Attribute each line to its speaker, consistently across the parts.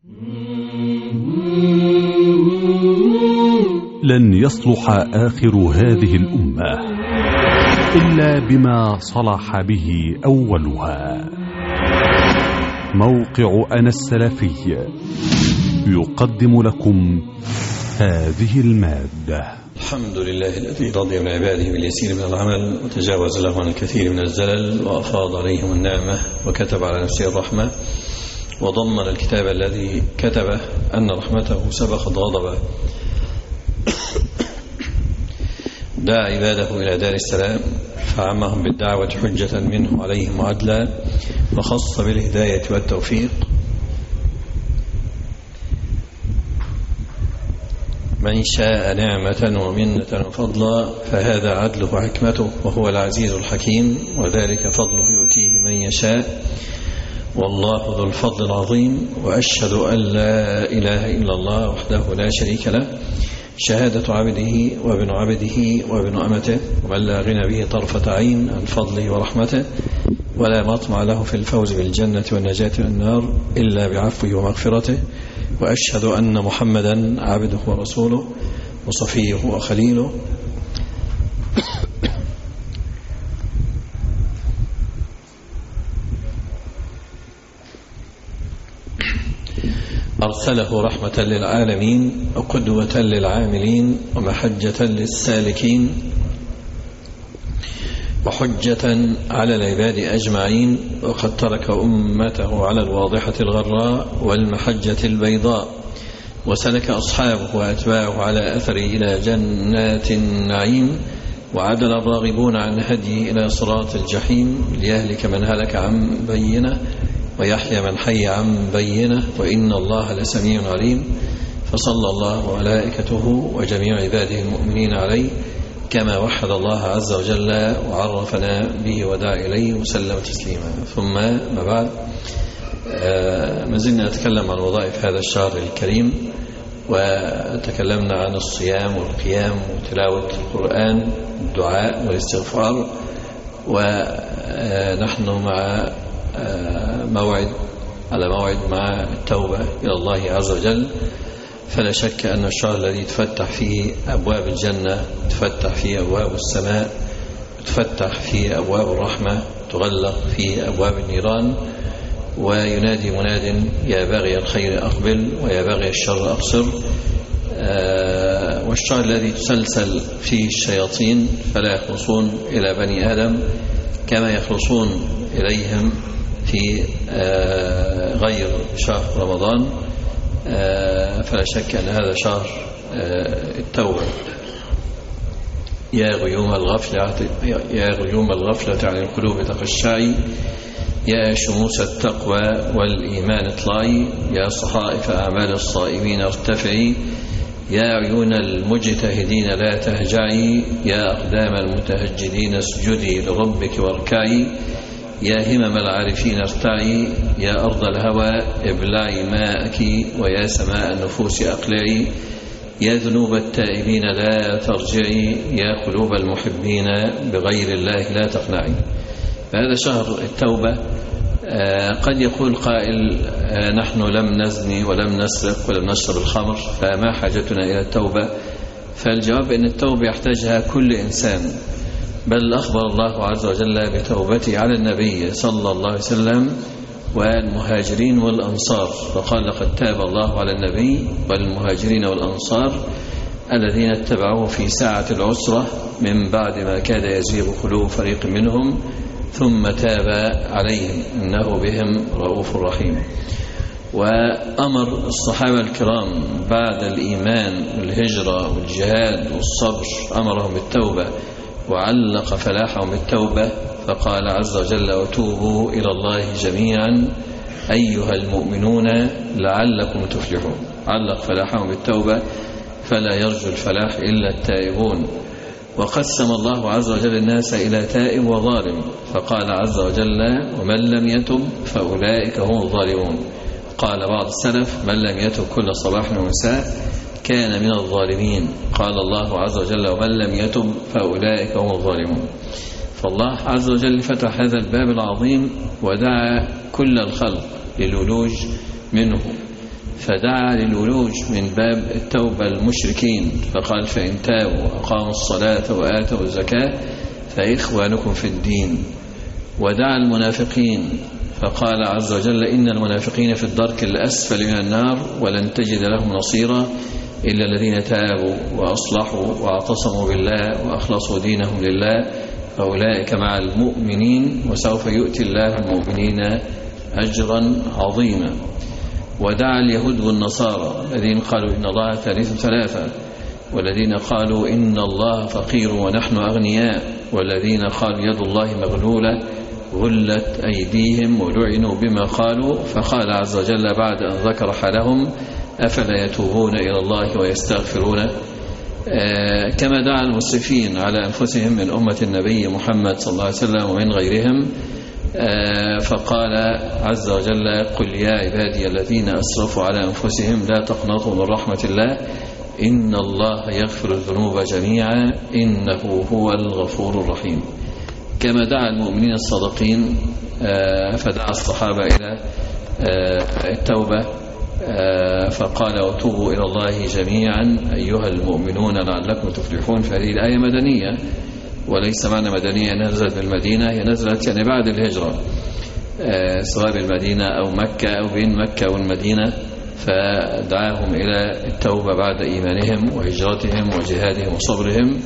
Speaker 1: لن يصلح آخر هذه الأمة إلا بما صلح به أولها. موقع أنا السلفي يقدم لكم هذه المادة.
Speaker 2: الحمد لله الذي رضي من عباده باليسير من العمل وتجاوز له عن الكثير من الزلل وأفاض عليهم النعمة وكتب على نفسه الرحمة وضمن الكتاب الذي كتبه أن رحمته سبقت غضبه. دعا عباده إلى دار السلام فعمهم بالدعوة حجة منه عليهم وعدلا وخص بالهداية والتوفيق من شاء نعمة ومنة وفضلا فهذا عدله وحكمته وهو العزيز الحكيم وذلك فضله يؤتيه من يشاء والله ذو الفضل العظيم. وأشهد أن لا إله إلا الله وحده لا شريك له شهادة عبده وابن عبده وابن أمته ومن لا غنى به طرفة عين عن فضله ورحمته ولا مطمع له في الفوز بالجنة والنجاة من النار إلا بعفوه ومغفرته. وأشهد أن محمدا عبده ورسوله وصفيه وخليله أرسله رحمة للعالمين وقدوة للعاملين ومحجة للسالكين وحجة على العباد أجمعين. وقد ترك أمته على الواضحة الغراء والمحجة البيضاء وسلك أصحابه وأتباعه على أثره إلى جنات النعيم وعدل الراغبون عن هديه إلى صراط الجحيم ليهلك من هلك عن بينه ويحيى من حي عن بينه وإن الله لسميع عليم. فصلى الله وملائكته وجميع عباده المؤمنين عليه كما وحد الله عز وجل وعرفنا به ودعا إليه وسلم تسليما. ثم ما بعد، ما زلنا نتكلم عن وظائف هذا الشهر الكريم وتكلمنا عن الصيام والقيام وتلاوة القرآن الدعاء والاستغفار ونحن مع على موعد مع التوبة إلى الله عز وجل. فلا شك أن الشهر الذي تفتح فيه أبواب الجنة تفتح فيه أبواب السماء تفتح فيه أبواب الرحمة تغلق فيه أبواب النيران وينادي مناد يا باغي الخير أقبل ويا باغي الشر أقصر. والشهر الذي تسلسل فيه الشياطين فلا يخلصون إلى بني آدم كما يخلصون إليهم في غير شهر رمضان. فلا شك أن هذا شهر التوبة. يا غيوم الغفلة عن القلوب تخشعي يا شموس التقوى والإيمان اطلعي يا صحائف أعمال الصائمين ارتفعي يا عيون المجتهدين لا تهجعي يا أقدام المتهجدين اسجدي لربك واركعي يا همم العارفين ارتعي يا أرض الهوى ابلعي ماءك ويا سماء النفوس أقلعي يا ذنوب التائبين لا ترجعي يا قلوب المحبين بغير الله لا تقنعي. فهذا شهر التوبة. قد يقول قائل نحن لم نزني ولم نسرق ولم نشرب الخمر فما حاجتنا إلى التوبة؟ فالجواب أن التوبة يحتاجها كل إنسان، بل أخبر الله عز وجل بتوبته على النبي صلى الله عليه وسلم والمهاجرين والأنصار فقال لقد تاب الله على النبي والمهاجرين والأنصار الذين اتبعوه في ساعة العسرة من بعد ما كاد يزيغ قلوب فريق منهم ثم تاب عليهم إنه بهم رؤوف رحيم. وأمر الصحابة الكرام بعد الإيمان والهجرة والجهاد والصبر أمرهم بالتوبة وعلق فلاحهم بالتوبة فقال عز وجل وتوبوا إلى الله جميعا أيها المؤمنون لعلكم تفلحون. علق فلاحهم بالتوبة فلا يرجو الفلاح إلا التائبون. وقسم الله عز وجل الناس إلى تائب وظالم فقال عز وجل ومن لم يتب فأولئك هم الظالمون. قال بعض السلف من لم يتب كل صباح ومساء كان من الظالمين. قال الله عز وجل ومن لم يتب فأولئك هم الظالمون. فالله عز وجل فتح هذا الباب العظيم ودعا كل الخلق للولوج منه فدعا للولوج من باب التوبة المشركين، فقال فإن تابوا وأقاموا الصلاة وآتوا الزكاة فإخوانكم في الدين. ودعا المنافقين فقال عز وجل إن المنافقين في الدرك الأسفل من النار ولن تجد لهم نصيرا إلا الذين تابوا وأصلحوا واعتصموا بالله وأخلصوا دينهم لله فأولئك مع المؤمنين وسوف يؤتي الله المؤمنين أجرا عظيما. ودعا اليهود والنصارى الذين قالوا إن الله ثالث ثلاثة، والذين قالوا إن الله فقير ونحن أغنياء، والذين قالوا يد الله مغلولة غلت أيديهم ولعنوا بما قالوا. فقال عز وجل بعد أن ذكر حالهم أفلا يتوبون إلى الله ويستغفرون. كما دعا المسرفين على أنفسهم من أمة النبي محمد صلى الله عليه وسلم ومن غيرهم، فقال عز وجل قل يا عبادي الذين أسرفوا على أنفسهم لا تقنطوا من رحمة الله إن الله يغفر الذنوب جميعا إنه هو الغفور الرحيم. كما دعا المؤمنين الصادقين فدعا الصحابة إلى التوبة فقال وتوبوا إلى الله جميعا أيها المؤمنون لعلكم تفلحون. فهذه الآية مدنية، وليس معنى مدنية نزلت بالمدينة، هي نزلت يعني بعد الهجرة سواء بالمدينة أو مكة أو بين مكة والمدينة، فدعاهم إلى التوبة بعد إيمانهم وهجرتهم وجهادهم وصبرهم.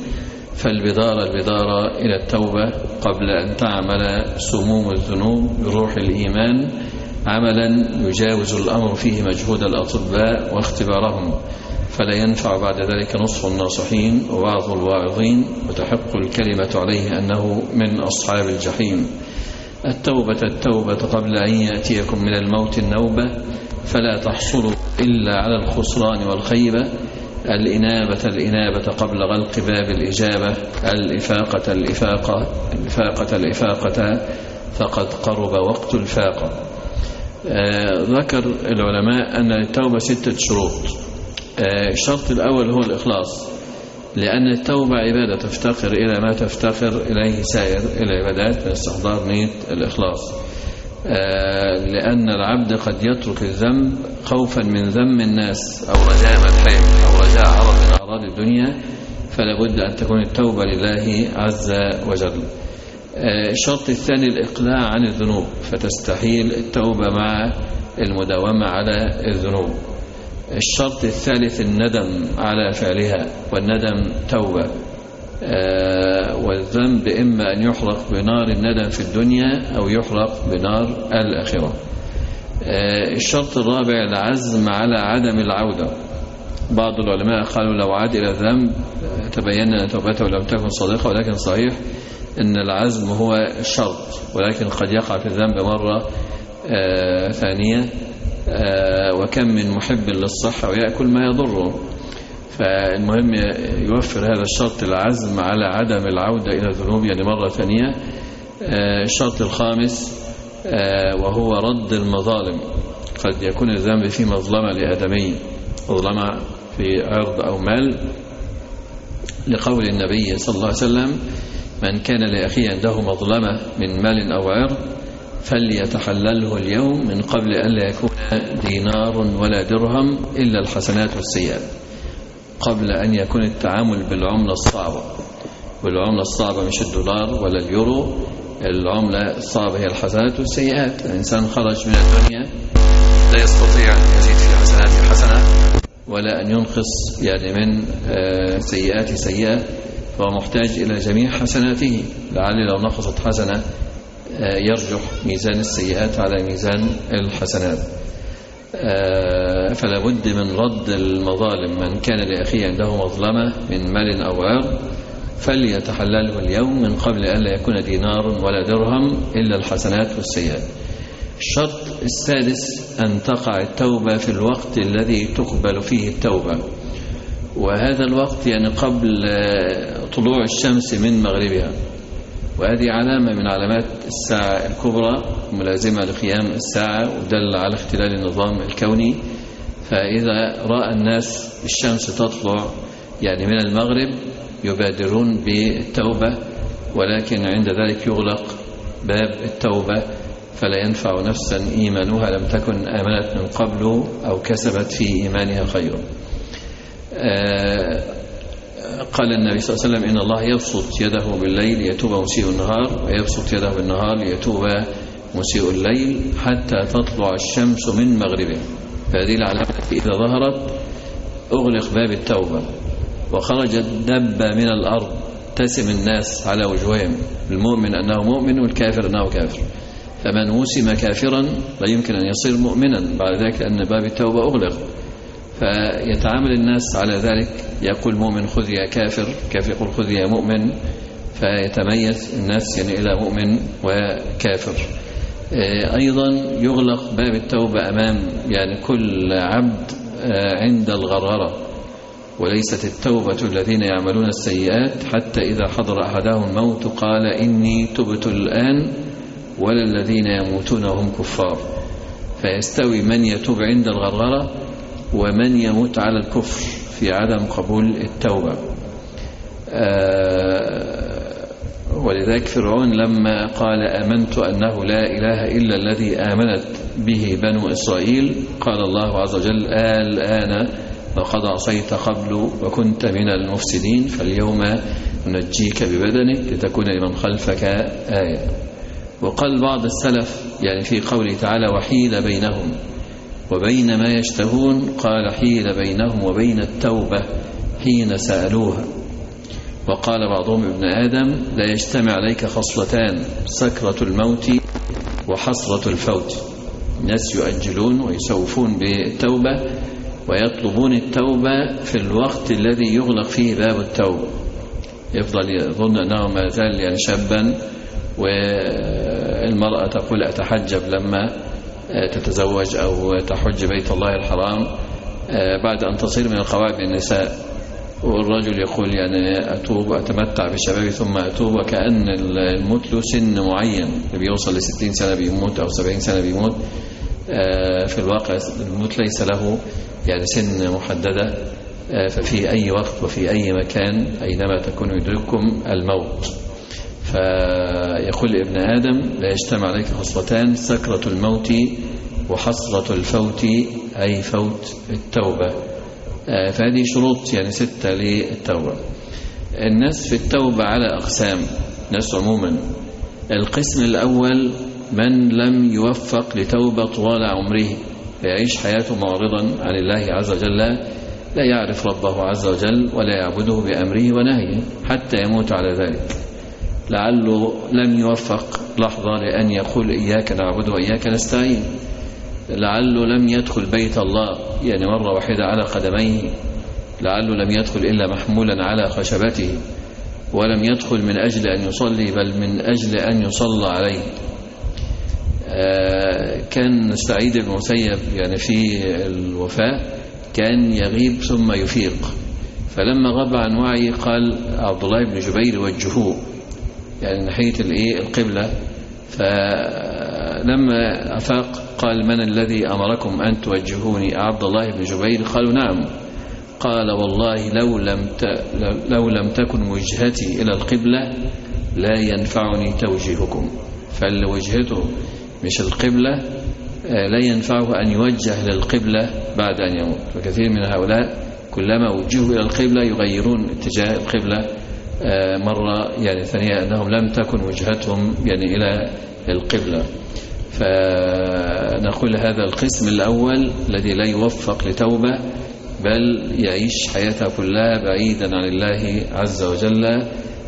Speaker 2: فالبدارة إلى التوبة قبل أن تعمل سموم الذنوب بروح الإيمان عملا يجاوز الأمر فيه مجهود الأطباء واختبارهم، فلا ينفع بعد ذلك نصح الناصحين ووعظ الواعظين وتحق الكلمة عليه أنه من أصحاب الجحيم. التوبة قبل أن يأتيكم من الموت النوبة فلا تحصل إلا على الخسران والخيبة. الإنابة قبل غلق باب الإجابة. الإفاقة فقد قرب وقت الفاقة. ذكر العلماء أن التوبة 6 شروط. الشرط الأول هو الإخلاص، لأن التوبة عبادة تفتقر إلى ما تفتقر إليه سائر العبادات من استحضار نية الإخلاص. لأن العبد قد يترك الذنب خوفا من ذم الناس أو رجاء مدحهم أو رجاء عرض من أعراض الدنيا، فلا بد أن تكون التوبة لله عز وجل. الشرط الثاني الإقلاع عن الذنوب، فتستحيل التوبة مع المداومة على الذنوب. الشرط الثالث الندم على فعلها، والندم توبة. والذنب إما أن يحرق بنار الندم في الدنيا أو يحرق بنار الآخرة. الشرط الرابع العزم على عدم العودة. بعض العلماء قالوا لو عاد إلى الذنب تبين أن توبته لم تكن صادقة، ولكن صحيح أن العزم هو الشرط، ولكن قد يقع في الذنب مرة ثانية. وكم من محب للصحة ويأكل ما يضره. فالمهم يوفر هذا الشرط العزم على عدم العودة إلى الذنوب يعني مرة ثانية. الشرط الخامس وهو رد المظالم. قد يكون الذنب فيه مظلمة لآدمي، مظلمة في عرض أو مال، لقول النبي صلى الله عليه وسلم من كان لأخيه عنده مظلمة من مال أو عرض فليتحلله اليوم من قبل أن لا يكون دينار ولا درهم إلا الحسنات والسيئات، قبل أن يكون التعامل بالعملة الصعبة. والعملة الصعبة مش الدولار ولا اليورو، العملة الصعبة هي الحسنات والسيئات. الإنسان خرج من الدنيا لا يستطيع أن يزيد في حسناته حسنة ولا أن ينقص يعني من سيئات سيئة، فهو محتاج إلى جميع حسناته. لعل لو نقصت حسنة يرجح ميزان السيئات على ميزان الحسنات. فلا بد من رد المظالم. من كان لأخيه عنده مظلمة من مال أو عرض فليتحلله اليوم من قبل أن لا يكون دينار ولا درهم إلا الحسنات والسيئات. الشرط السادس أن تقع التوبة في الوقت الذي تقبل فيه التوبة، وهذا الوقت يعني قبل طلوع الشمس من مغربها، وهذه علامة من علامات الساعة الكبرى ملازمة لقيام الساعة، ودل على اختلال النظام الكوني. فإذا رأى الناس الشمس تطلع يعني من المغرب يبادرون بالتوبة، ولكن عند ذلك يغلق باب التوبة، فلا ينفع نفسا إيمانها لم تكن آمنت من قبل أو كسبت في إيمانها خيرا. قال النبي صلى الله عليه وسلم إن الله يبسط يده بالليل ليتوب مسيء النهار، ويبسط يده بالنهار ليتوب مسيء الليل حتى تطلع الشمس من مغربه. فهذه العلامة إذا ظهرت أغلق باب التوبة، وخرجت دبة من الأرض تسم الناس على وجوههم، المؤمن أنه مؤمن والكافر أنه كافر. فمن وسم كافرا لا يمكن أن يصير مؤمنا بعد ذلك لأن باب التوبة أغلق، فيتعامل الناس على ذلك، يقول مؤمن خذ يا كافر، كافر يقول خذ يا مؤمن، فيتميز الناس يعني إلى مؤمن وكافر. أيضا يغلق باب التوبة أمام يعني كل عبد عند الغرارة، وليست التوبة الذين يعملون السيئات حتى إذا حضر أحدهم الموت قال إني تبت الآن، ولا الذين يموتون وهم كفار. فيستوي من يتوب عند الغرارة ومن يموت على الكفر في عدم قبول التوبة. ولذلك فرعون لما قال آمنت أنه لا إله إلا الذي آمنت به بنو إسرائيل قال الله عز وجل الآن وقد عصيت قبل وكنت من المفسدين فاليوم ننجيك ببدنك لتكون لمن خلفك آية. وقال بعض السلف يعني في قوله تعالى وحيل بينهم وبين ما يشتهون، قال حيل بينهم وبين التوبة حين سألوها. وقال بعضهم ابن آدم لا يجتمع عليك خصلتان سكرة الموت وحسرة الفوت. الناس يؤجلون ويسوفون بالتوبة ويطلبون التوبة في الوقت الذي يغلق فيه باب التوبة، يفضل يظن أنه ما زال يعني شابا. والمرأة تقول أتحجب لما تتزوج أو تحج بيت الله الحرام بعد أن تصير من القواعد النساء، والرجل يقول يعني أتوب وأتمتع بشبابي ثم أتوب، وكأن الموت له سن معين، بيوصل ل60 سنة بيموت أو 70 سنة بيموت. في الواقع الموت ليس له يعني سن محددة، ففي أي وقت وفي أي مكان أينما تكون يدرككم الموت. فيقول ابن آدم لا يجتمع عليك خصلتان سكرة الموت وحسرة الفوت أي فوت التوبة. فهذه شروط يعني 6 للتوبة. الناس في التوبة على أقسام، الناس عموما. القسم الأول من لم يوفق لتوبة طوال عمره، يعيش حياته معرضا عن الله عز وجل، لا يعرف ربه عز وجل ولا يعبده بأمره ونهيه حتى يموت على ذلك. لعله لم يوفق لحظة لأن يقول إياك نعبد وإياك نستعين، لعله لم يدخل بيت الله يعني مرة واحدة على قدميه، لعله لم يدخل إلا محمولا على خشبته، ولم يدخل من أجل أن يصلي بل من أجل أن يصلى عليه. كان سعيد بن المسيب يعني في الوفاة كان يغيب ثم يفيق، فلما غاب عن وعي قال عبد الله بن جبير وجهوه يعني ناحية القبلة. فلما أفاق قال من الذي أمركم أن توجهوني عبد الله بن جبير؟ قالوا نعم. قال والله لو لم تكن وجهتي إلى القبلة لا ينفعني توجيهكم. فاللي وجهته مش القبلة لا ينفعه أن يوجه للقبلة بعد أن يموت. وكثير من هؤلاء كلما وجهوا إلى القبلة يغيرون اتجاه القبلة مرة يعني ثانية أنهم لم تكن وجهتهم يعني إلى القبلة. فنقول هذا القسم الأول الذي لا يوفق لتوبة بل يعيش حياته كلها بعيدا عن الله عز وجل،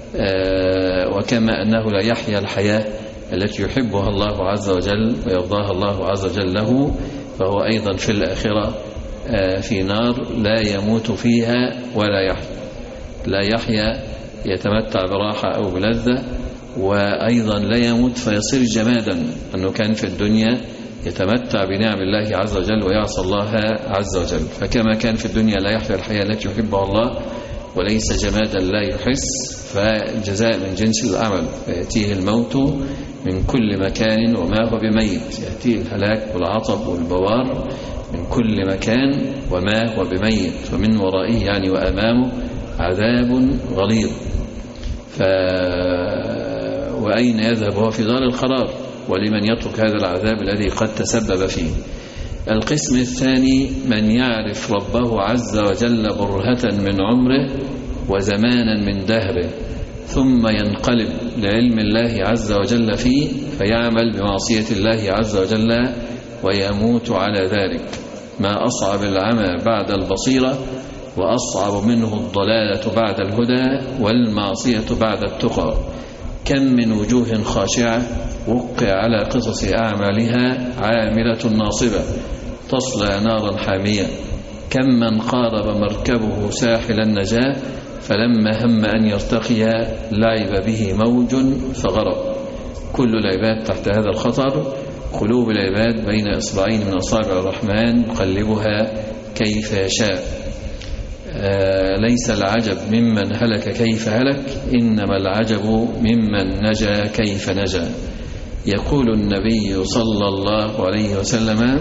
Speaker 2: وكما أنه لا يحيا الحياة التي يحبها الله عز وجل ويرضاها الله عز وجل له، فهو أيضا في الآخرة في نار لا يموت فيها ولا يحيا، لا يحيا يتمتع براحة أو بلذة، وأيضا لا يموت فيصير جمادا، أنه كان في الدنيا يتمتع بنعم الله عز وجل ويعصى الله عز وجل. فكما كان في الدنيا لا يحيا الحياة التي يحبها الله وليس جمادا لا يحس، فالجزاء من جنس العمل، فيأتيه الموت من كل مكان وما هو بميت، يأتيه الهلاك والعطب والبوار من كل مكان وما هو بميت، ومن ورائه يعني وأمامه عذاب غليظ. وأين يذهب؟ هو في دار القرار، ولمن يترك هذا العذاب الذي قد تسبب فيه. القسم الثاني من يعرف ربه عز وجل برهة من عمره وزمانا من دهره، ثم ينقلب لعلم الله عز وجل فيه فيعمل بمعصية الله عز وجل ويموت على ذلك. ما أصعب العمى بعد البصيرة، وأصعب منه الضلالة بعد الهدى والمعصية بعد التقى. كم من وجوه خاشعة وقع على قصص أعمالها عاملة ناصبة تصلى نارا حامية. كم من قارب مركبه ساحل النجاة فلما هم أن يرتقي لعب به موج فغرق. كل العباد تحت هذا الخطر. قلوب العباد بين إصبعين من أصابع الرحمن يقلبها كيف يشاء. ليس العجب ممن هلك كيف هلك، إنما العجب ممن نجا كيف نجا. يقول النبي صلى الله عليه وسلم: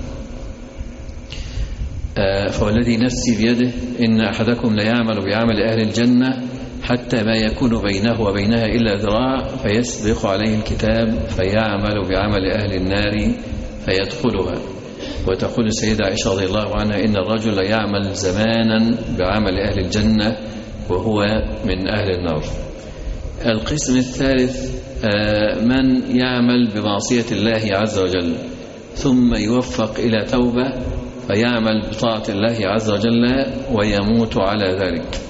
Speaker 2: فوالذي نفسي بيده إن أحدكم ليعمل بعمل أهل الجنة حتى ما يكون بينه وبينها إلا ذراع فيسبق عليه الكتاب فيعمل بعمل أهل النار فيدخلها. وتقول السيدة عائشة رضي الله عنها: إن الرجل يعمل زمانا بعمل أهل الجنة وهو من أهل النار. القسم الثالث من يعمل بمعصية الله عز وجل ثم يوفق إلى توبة فيعمل بطاعة الله عز وجل ويموت على ذلك.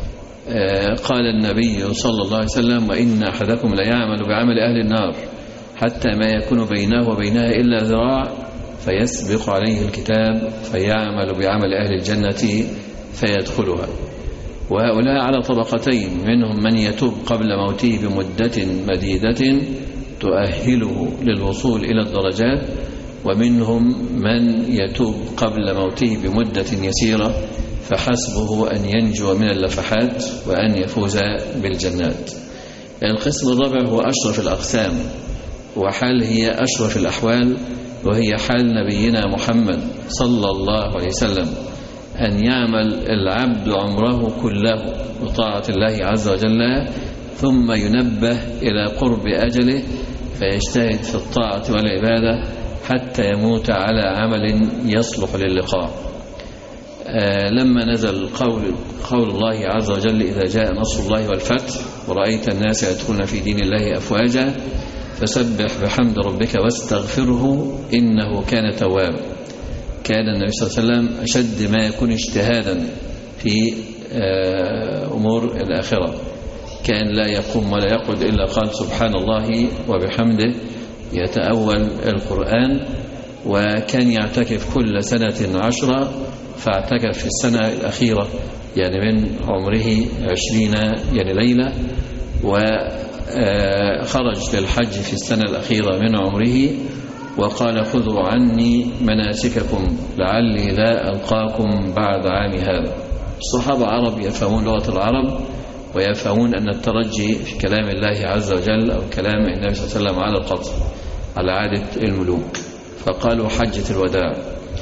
Speaker 2: قال النبي صلى الله عليه وسلم: وإن أحدكم ليعمل بعمل أهل النار حتى ما يكون بينه وبينها إلا ذراع فيسبق عليه الكتاب فيعمل بعمل أهل الجنة فيدخلها. وهؤلاء على طبقتين: منهم من يتوب قبل موته بمدة مديدة تؤهله للوصول إلى الدرجات، ومنهم من يتوب قبل موته بمدة يسيرة فحسبه أن ينجو من اللفحات وأن يفوز بالجنات. القسم الرابع هو أشرف الأقسام، وحال هي أشرف الأحوال، وهي حال نبينا محمد صلى الله عليه وسلم: أن يعمل العبد عمره كله بطاعة الله عز وجل ثم ينبه إلى قرب أجله فيجتهد في الطاعة والعبادة حتى يموت على عمل يصلح للقاء. لما نزل قول الله عز وجل: إذا جاء نصر الله والفتح ورأيت الناس يدخلون في دين الله أفواجا فسبح بحمد ربك واستغفره إنه كان توابا. كان النبي صلى الله عليه وسلم أشد ما يكون اجتهادا في أمور الآخرة. كان لا يقوم ولا يقعد إلا قال سبحان الله وبحمده، يتأول القرآن. وكان يعتكف كل سنة 10، فاعتكف في السنة الأخيرة يعني من عمره 20 يعني ليلة، وخرج للحج في السنة الأخيرة من عمره وقال: خذوا عني مناسككم لعلي لا ألقاكم بعد عام هذا. الصحابة عرب يفهمون لغة العرب ويفهمون أن الترجي في كلام الله عز وجل أو كلام النبي صلى الله عليه وسلم على القطع على عادة الملوك، فقالوا حجة الوداع.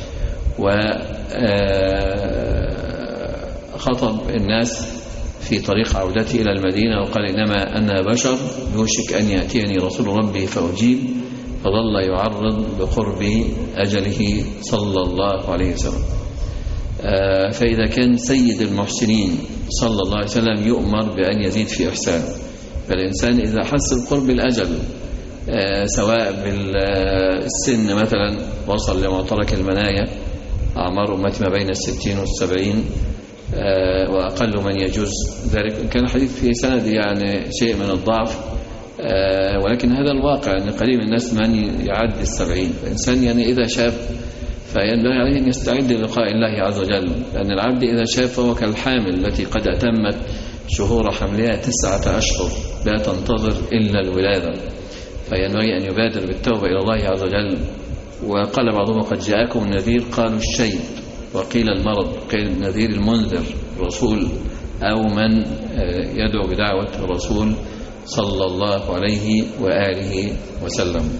Speaker 2: وخطب الناس في طريق عودته إلى المدينة وقال: إنما أنا بشر يوشك أن يأتيني رسول ربي فأجيب، فظل يعرض بقرب أجله صلى الله عليه وسلم. فإذا كان سيد المحسنين صلى الله عليه وسلم يؤمر بأن يزيد في إحسان، فالإنسان إذا حس بقرب الأجل سواء بالسن مثلا وصل لمعترك المنايا، أعمار أمتي ما بين 60 و70، وأقل من يجوز ذلك. كان حديث في سند يعني شيء من الضعف، ولكن هذا الواقع أن قليل من الناس من يعدي 70. فإنسان يعني إذا شاب فينبغي عليه أن يستعد للقاء الله عز وجل، لأن العبد إذا شاب فهو كالحامل التي قد أتمت شهور حملها 9 أشهر لا تنتظر إلا الولادة، فينبغي أن يبادر بالتوبة إلى الله عز وجل. وقال بعضهم: قد جاءكم النذير، قالوا الشيب، وقيل المرض، قيل النذير المنذر الرسول أو من يدعو بدعوة الرسول صلى الله عليه وآله وسلم.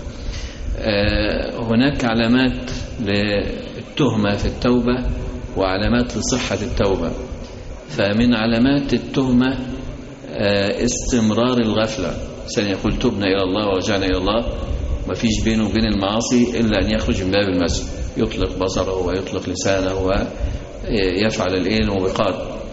Speaker 2: هناك علامات للتهمة في التوبة وعلامات لصحة التوبة. فمن علامات التهمة استمرار الغفلة. إنسان يقول تبنا إلى الله ورجعنا إلى الله، ما فيش بينه وبين المعاصي إلا أن يخرج من باب المسجد، يطلق بصره ويطلق لسانه ويفعل الموبقات.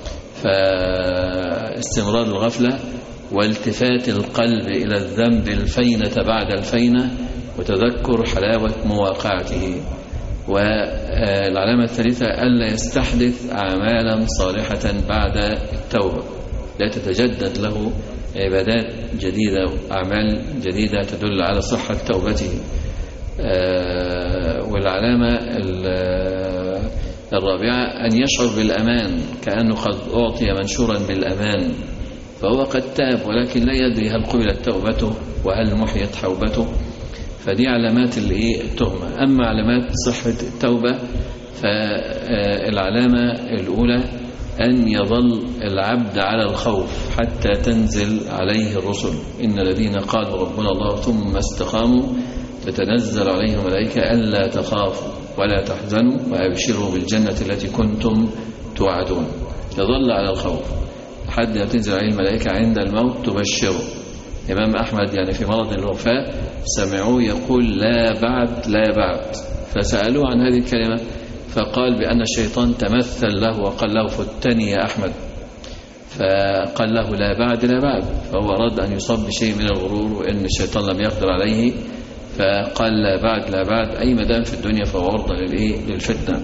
Speaker 2: فاستمرار الغفلة والتفات القلب إلى الذنب الفينة بعد الفينة وتذكر حلاوة مواقعته. والعلامة الثالثة ألا يستحدث أعمالا صالحة بعد التوبة، لا تتجدد له عبادات جديدة وأعمال جديدة تدل على صحة توبته. والعلامة الرابعة أن يشعر بالأمان، كأنه قد أعطي منشورا بالأمان، فهو قد تاب ولكن لا يدري هل قبلت توبته وهل محيت حوبته. فدي علامات التهمة. أما علامات صحة التوبة فالعلامة الأولى أن يظل العبد على الخوف حتى تنزل عليه الرسل، إن الذين قالوا ربنا الله ثم استقاموا تتنزل عليهم الملائكة ألا تخافوا ولا تحزنوا وأبشروا بالجنة التي كنتم توعدون. يظل على الخوف حتى تنزل عليه الملائكة عند الموت تبشره. إمام أحمد يعني في مرض الوفاة سمعوه يقول لا بعد لا بعد، فسألوه عن هذه الكلمة فقال بأن الشيطان تمثل له وقال له فتني يا أحمد، فقال له لا بعد لا بعد، فهو أراد أن يصاب بشيء من الغرور وإن الشيطان لم يقدر عليه، فقال لا بعد لا بعد، أي مدام في الدنيا فهو عرضة للفتنة.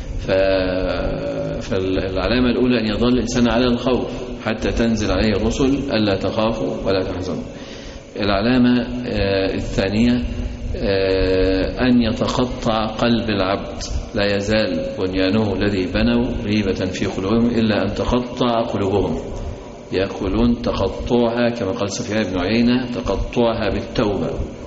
Speaker 2: فالعلامة الأولى أن يظل الإنسان على الخوف حتى تنزل عليه الرسل ألا تخافوا ولا تحزنوا. العلامة الثانية أن يتقطع قلب العبد، لا يزال بنيانه الذي بنوا ريبة في قلوبهم إلا أن تقطع قلوبهم. يقولون تقطعها كما قال سفيان بن عيينة تقطعها بالتوبة.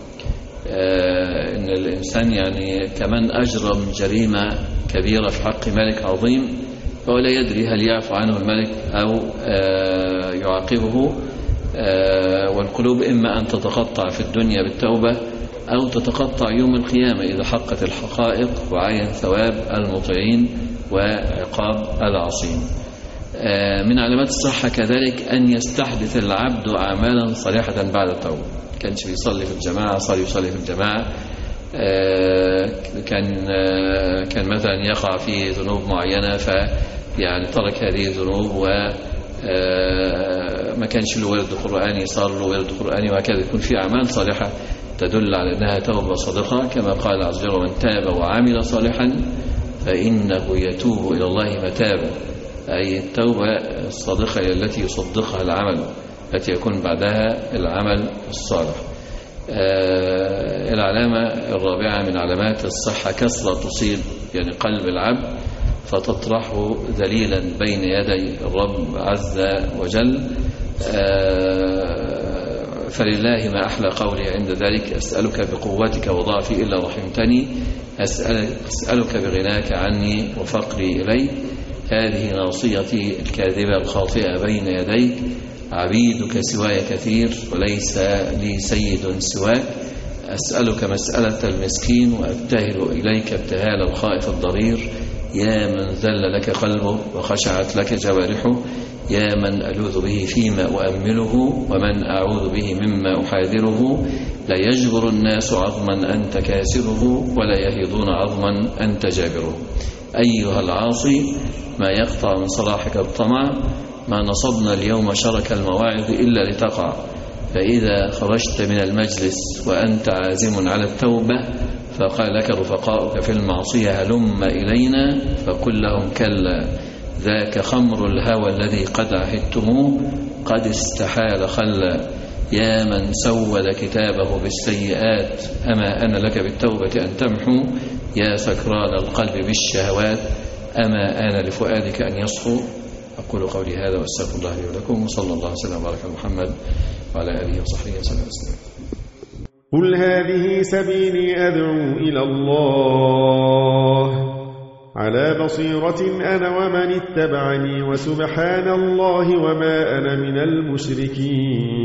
Speaker 2: إن الإنسان يعني كمان أجرم جريمة كبيرة في حق ملك عظيم فهو لا يدري هل يعفو عنه الملك أو يعاقبه. والقلوب إما أن تتقطع في الدنيا بالتوبة أو تتقطع يوم القيامة إذا حقت الحقائق وعين ثواب المطيعين وعقاب العاصين. من علامات الصحة كذلك أن يستحدث العبد أعمالا صالحة بعد التوبة. كانش بيصلي في الجماعة صار يصلي في الجماعة، كان مثلا يقع في ذنوب معينة فيعني ترك هذه الذنوب وما كانش له ورد قرآني صار له ورد قرآني، وهكذا يكون في أعمال صالحة تدل على أنها توبة صادقة كما قال عز وجل من تاب وعمل صالحا فإنه يتوب إلى الله متابا، أي التوبة الصادقة التي يصدقها العمل التي يكون بعدها العمل الصالح. العلامة الرابعة من علامات الصحة كسرة تصيب يعني قلب العبد فتطرحه ذليلا بين يدي الرب عز وجل. فلله ما أحلى قولي عند ذلك أسألك بقوتك وضعفي إلا رحمتني، أسألك بغناك عني وفقري إليك، هذه ناصيتي الكاذبة الخاطئة بين يديك، عبيدك سواي كثير وليس لي سيد سواك، أسألك مسألة المسكين وأبتهل إليك ابتهال الخائف الضرير، يا من ذل لك قلبه وخشعت لك جوارحه، يا من ألوذ به فيما أؤمله ومن أعوذ به مما أحاذره، لا يجبر الناس عظما أنت كاسره ولا يهيضون عظما أنت جابره. أيها العاصي ما يقطع من صلاحك الطمع، ما نصبنا اليوم شرك المواعظ إلا لتقع، فإذا خرجت من المجلس وأنت عازم على التوبة فقال لك رفقاؤك في المعصية هلم إلينا فقل لهم كلا، ذاك خمر الهوى الذي قد عهدتموه قد استحال خلا، يا من سود كتابه بالسيئات أما أنا لك بالتوبة أن تمحو، يا سكران القلب بالشهوات أما آن لفؤادك أن يصحو. أقول قولي هذا وأستغفر الله لي ولكم، وصلى الله وسلم وبارك على محمد وعلى آله وصحبه وسلم.
Speaker 3: قل هذه سبيلي أدعو إلى الله على بصيرة أنا ومن اتبعني وسبحان الله وما أنا من المشركين.